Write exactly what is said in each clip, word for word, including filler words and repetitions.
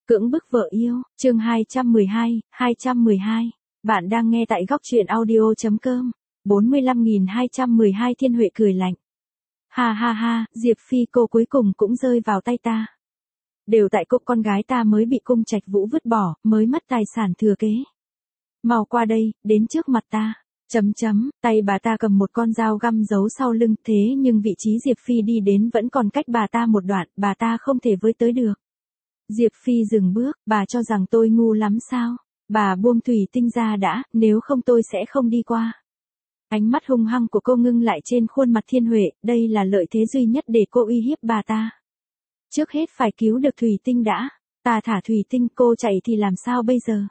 Cưỡng bức vợ yêu, chương hai trăm mười hai, hai trăm mười hai. Bạn đang nghe tại góc truyện audio.com. bốn mươi lăm nghìn hai trăm mười hai Thiên Huệ cười lạnh. Ha ha ha, Diệp Phi cô cuối cùng cũng rơi vào tay ta. Đều tại cô con gái ta mới bị cung trạch vũ vứt bỏ, mới mất tài sản thừa kế. Mau qua đây, đến trước mặt ta. Chấm chấm, tay bà ta cầm một con dao găm giấu sau lưng, thế nhưng vị trí Diệp Phi đi đến vẫn còn cách bà ta một đoạn, bà ta không thể với tới được. Diệp Phi dừng bước, bà cho rằng tôi ngu lắm sao? Bà buông thủy tinh ra đã, nếu không tôi sẽ không đi qua. Ánh mắt hung hăng của cô ngưng lại trên khuôn mặt Thiên Huệ, đây là lợi thế duy nhất để cô uy hiếp bà ta. Trước hết phải cứu được thủy tinh đã, ta thả thủy tinh, cô chạy thì làm sao bây giờ?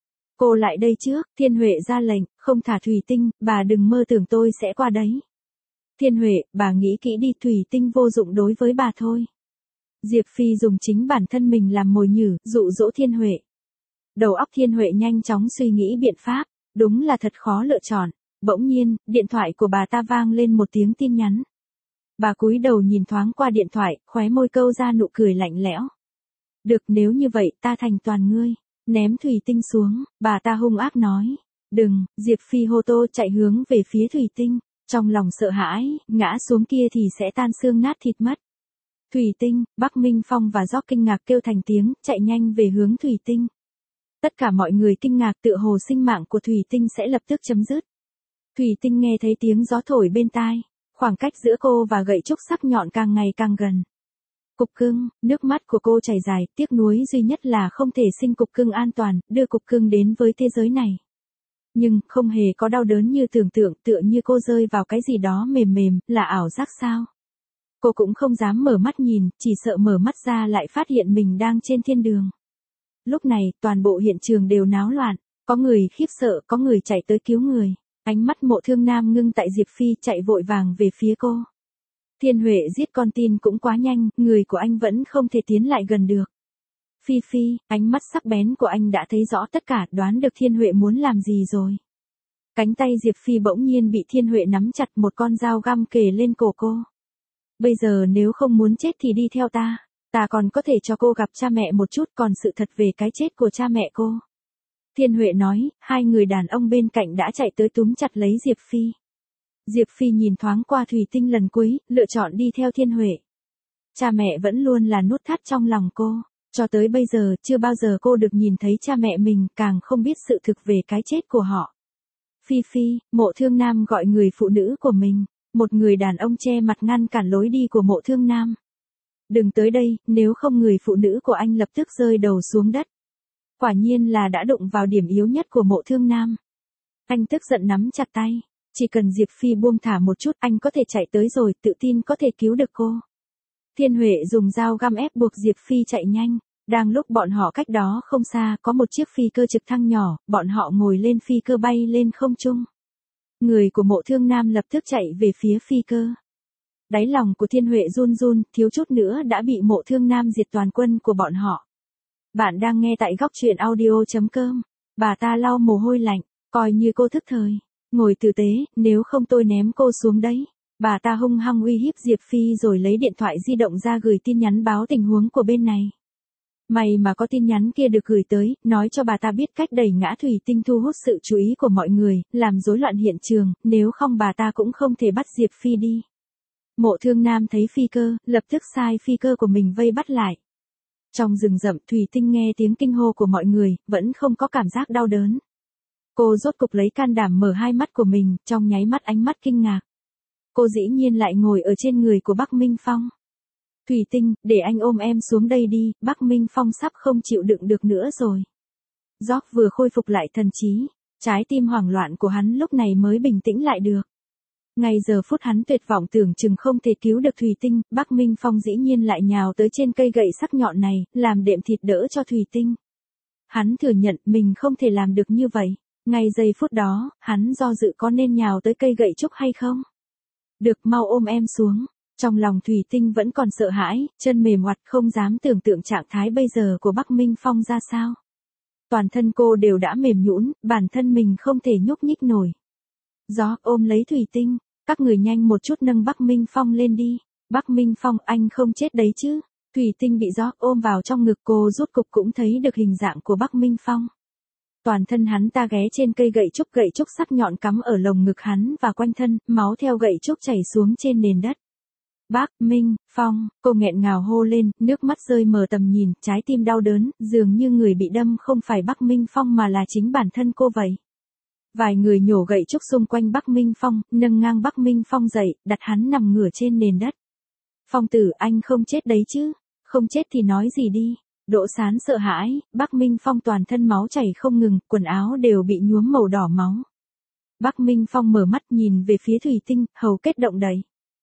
Cô lại đây trước, Thiên Huệ ra lệnh, không thả thủy tinh, bà đừng mơ tưởng tôi sẽ qua đấy. Thiên Huệ, bà nghĩ kỹ đi, thủy tinh vô dụng đối với bà thôi. Diệp Phi dùng chính bản thân mình làm mồi nhử, dụ dỗ Thiên Huệ. Đầu óc Thiên Huệ nhanh chóng suy nghĩ biện pháp, đúng là thật khó lựa chọn. Bỗng nhiên, điện thoại của bà ta vang lên một tiếng tin nhắn. Bà cúi đầu nhìn thoáng qua điện thoại, khóe môi câu ra nụ cười lạnh lẽo. Được, nếu như vậy, ta thành toàn ngươi. Ném thủy tinh xuống, bà ta hung ác nói. Đừng, Diệp Phi hô tô chạy hướng về phía thủy tinh. Trong lòng sợ hãi, ngã xuống kia thì sẽ tan xương nát thịt mất. Thủy tinh, Bắc Minh Phong và Gióc kinh ngạc kêu thành tiếng, chạy nhanh về hướng thủy tinh. Tất cả mọi người kinh ngạc tựa hồ sinh mạng của thủy tinh sẽ lập tức chấm dứt. Thủy tinh nghe thấy tiếng gió thổi bên tai, khoảng cách giữa cô và gậy trúc sắc nhọn càng ngày càng gần. Cục cưng, nước mắt của cô chảy dài, tiếc nuối duy nhất là không thể sinh cục cưng an toàn, đưa cục cưng đến với thế giới này. Nhưng, không hề có đau đớn như tưởng tượng, tựa như cô rơi vào cái gì đó mềm mềm, là ảo giác sao? Cô cũng không dám mở mắt nhìn, chỉ sợ mở mắt ra lại phát hiện mình đang trên thiên đường. Lúc này, toàn bộ hiện trường đều náo loạn, có người khiếp sợ, có người chạy tới cứu người. Ánh mắt Mộ Thương Nam ngưng tại Diệp Phi chạy vội vàng về phía cô. Thiên Huệ giết con tin cũng quá nhanh, người của anh vẫn không thể tiến lại gần được. Phi Phi, ánh mắt sắc bén của anh đã thấy rõ tất cả, đoán được Thiên Huệ muốn làm gì rồi. Cánh tay Diệp Phi bỗng nhiên bị Thiên Huệ nắm chặt, một con dao găm kề lên cổ cô. Bây giờ nếu không muốn chết thì đi theo ta, ta còn có thể cho cô gặp cha mẹ một chút, còn sự thật về cái chết của cha mẹ cô. Thiên Huệ nói, hai người đàn ông bên cạnh đã chạy tới túm chặt lấy Diệp Phi. Diệp Phi nhìn thoáng qua thủy tinh lần cuối, lựa chọn đi theo Thiên Huệ. Cha mẹ vẫn luôn là nút thắt trong lòng cô, cho tới bây giờ chưa bao giờ cô được nhìn thấy cha mẹ mình, càng không biết sự thực về cái chết của họ. Phi Phi, Mộ Thương Nam gọi người phụ nữ của mình, một người đàn ông che mặt ngăn cản lối đi của Mộ Thương Nam. Đừng tới đây, nếu không người phụ nữ của anh lập tức rơi đầu xuống đất. Quả nhiên là đã đụng vào điểm yếu nhất của Mộ Thương Nam. Anh tức giận nắm chặt tay, chỉ cần Diệp Phi buông thả một chút anh có thể chạy tới rồi, tự tin có thể cứu được cô. Thiên Huệ dùng dao găm ép buộc Diệp Phi chạy nhanh, đang lúc bọn họ cách đó không xa có một chiếc phi cơ trực thăng nhỏ, bọn họ ngồi lên phi cơ bay lên không trung. Người của Mộ Thương Nam lập tức chạy về phía phi cơ. Đáy lòng của Thiên Huệ run run, thiếu chút nữa đã bị Mộ Thương Nam diệt toàn quân của bọn họ. Bạn đang nghe tại góc truyện audio.com. Bà ta lau mồ hôi lạnh, coi như cô thức thời. Ngồi tử tế, nếu không tôi ném cô xuống đấy. Bà ta hung hăng uy hiếp Diệp Phi rồi lấy điện thoại di động ra gửi tin nhắn báo tình huống của bên này. May mà có tin nhắn kia được gửi tới, nói cho bà ta biết cách đẩy ngã thủy tinh thu hút sự chú ý của mọi người, làm rối loạn hiện trường, nếu không bà ta cũng không thể bắt Diệp Phi đi. Mộ Thương Nam thấy phi cơ, lập tức sai phi cơ của mình vây bắt lại. Trong rừng rậm, thủy tinh nghe tiếng kinh hô của mọi người, vẫn không có cảm giác đau đớn. Cô rốt cục lấy can đảm mở hai mắt của mình, trong nháy mắt ánh mắt kinh ngạc. Cô dĩ nhiên lại ngồi ở trên người của Bắc Minh Phong. Thủy tinh, để anh ôm em xuống đây đi, Bắc Minh Phong sắp không chịu đựng được nữa rồi. Gióc vừa khôi phục lại thần trí, trái tim hoảng loạn của hắn lúc này mới bình tĩnh lại được. Ngay giờ phút hắn tuyệt vọng tưởng chừng không thể cứu được thủy tinh, Bắc Minh Phong dĩ nhiên lại nhào tới trên cây gậy sắc nhọn này, làm đệm thịt đỡ cho thủy tinh. Hắn thừa nhận mình không thể làm được như vậy. Ngay giây phút đó, hắn do dự có nên nhào tới cây gậy trúc hay không. Được, mau ôm em xuống. Trong lòng thủy tinh vẫn còn sợ hãi, chân mềm oặt không dám tưởng tượng trạng thái bây giờ của Bắc Minh Phong ra sao. Toàn thân cô đều đã mềm nhũn, bản thân mình không thể nhúc nhích nổi. Gió ôm lấy thủy tinh, các người nhanh một chút nâng Bắc Minh Phong lên đi. Bắc Minh Phong, anh không chết đấy chứ? Thủy Tinh bị gió ôm vào trong ngực cô rút cục cũng thấy được hình dạng của Bắc Minh Phong. Toàn thân hắn ta ghé trên cây gậy trúc, gậy trúc sắc nhọn cắm ở lồng ngực hắn và quanh thân, máu theo gậy trúc chảy xuống trên nền đất. Bắc Minh Phong, cô nghẹn ngào hô lên, nước mắt rơi mờ tầm nhìn, trái tim đau đớn, dường như người bị đâm không phải Bắc Minh Phong mà là chính bản thân cô vậy. Vài người nhổ gậy trúc xung quanh Bắc Minh Phong, nâng ngang Bắc Minh Phong dậy, đặt hắn nằm ngửa trên nền đất. Phong tử, anh không chết đấy chứ? Không chết thì nói gì đi? Đỗ Sán sợ hãi, Bắc Minh Phong toàn thân máu chảy không ngừng, quần áo đều bị nhuốm màu đỏ máu. Bắc Minh Phong mở mắt nhìn về phía Thủy Tinh, hầu kết động đậy.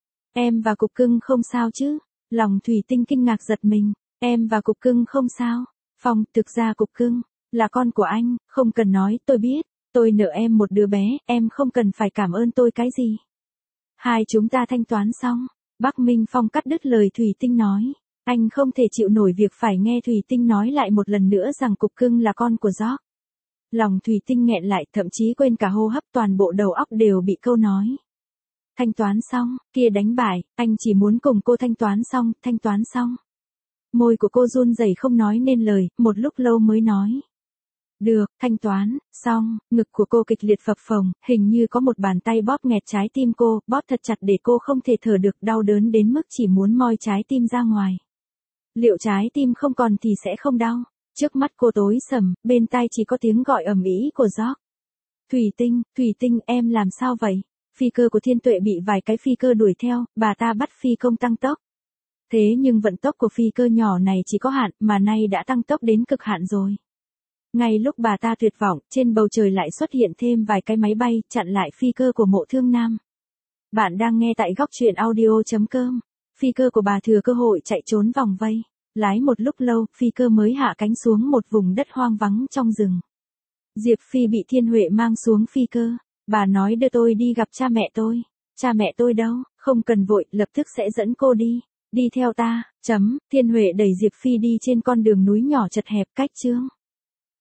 Em và Cục Cưng không sao chứ? Lòng Thủy Tinh kinh ngạc giật mình, em và Cục Cưng không sao. Phong, thực ra Cục Cưng là con của anh, không cần nói, tôi biết, tôi nợ em một đứa bé, em không cần phải cảm ơn tôi cái gì. Hai chúng ta thanh toán xong. Bắc Minh Phong cắt đứt lời Thủy Tinh nói. Anh không thể chịu nổi việc phải nghe Thủy Tinh nói lại một lần nữa rằng Cục Cưng là con của George. Lòng Thủy Tinh nghẹn lại, thậm chí quên cả hô hấp, toàn bộ đầu óc đều bị câu nói. Thanh toán xong, kia đánh bại, anh chỉ muốn cùng cô thanh toán xong, thanh toán xong. Môi của cô run rẩy không nói nên lời, một lúc lâu mới nói. Được, thanh toán, xong, ngực của cô kịch liệt phập phồng, hình như có một bàn tay bóp nghẹt trái tim cô, bóp thật chặt để cô không thể thở được, đau đớn đến mức chỉ muốn moi trái tim ra ngoài. Liệu trái tim không còn thì sẽ không đau? Trước mắt cô tối sầm, bên tai chỉ có tiếng gọi ầm ĩ của George. Thủy Tinh, Thủy Tinh, em làm sao vậy? Phi cơ của Thiên Tuệ bị vài cái phi cơ đuổi theo, bà ta bắt phi công tăng tốc. Thế nhưng vận tốc của phi cơ nhỏ này chỉ có hạn, mà nay đã tăng tốc đến cực hạn rồi. Ngay lúc bà ta tuyệt vọng, trên bầu trời lại xuất hiện thêm vài cái máy bay, chặn lại phi cơ của Mộ Thương Nam. Bạn đang nghe tại góc truyện audio chấm com. Phi cơ của bà thừa cơ hội chạy trốn vòng vây. Lái một lúc lâu, phi cơ mới hạ cánh xuống một vùng đất hoang vắng trong rừng. Diệp Phi bị Thiên Huệ mang xuống phi cơ. Bà nói đưa tôi đi gặp cha mẹ tôi. Cha mẹ tôi đâu? Không cần vội, lập tức sẽ dẫn cô đi. Đi theo ta, chấm, Thiên Huệ đẩy Diệp Phi đi trên con đường núi nhỏ chật hẹp cách Trương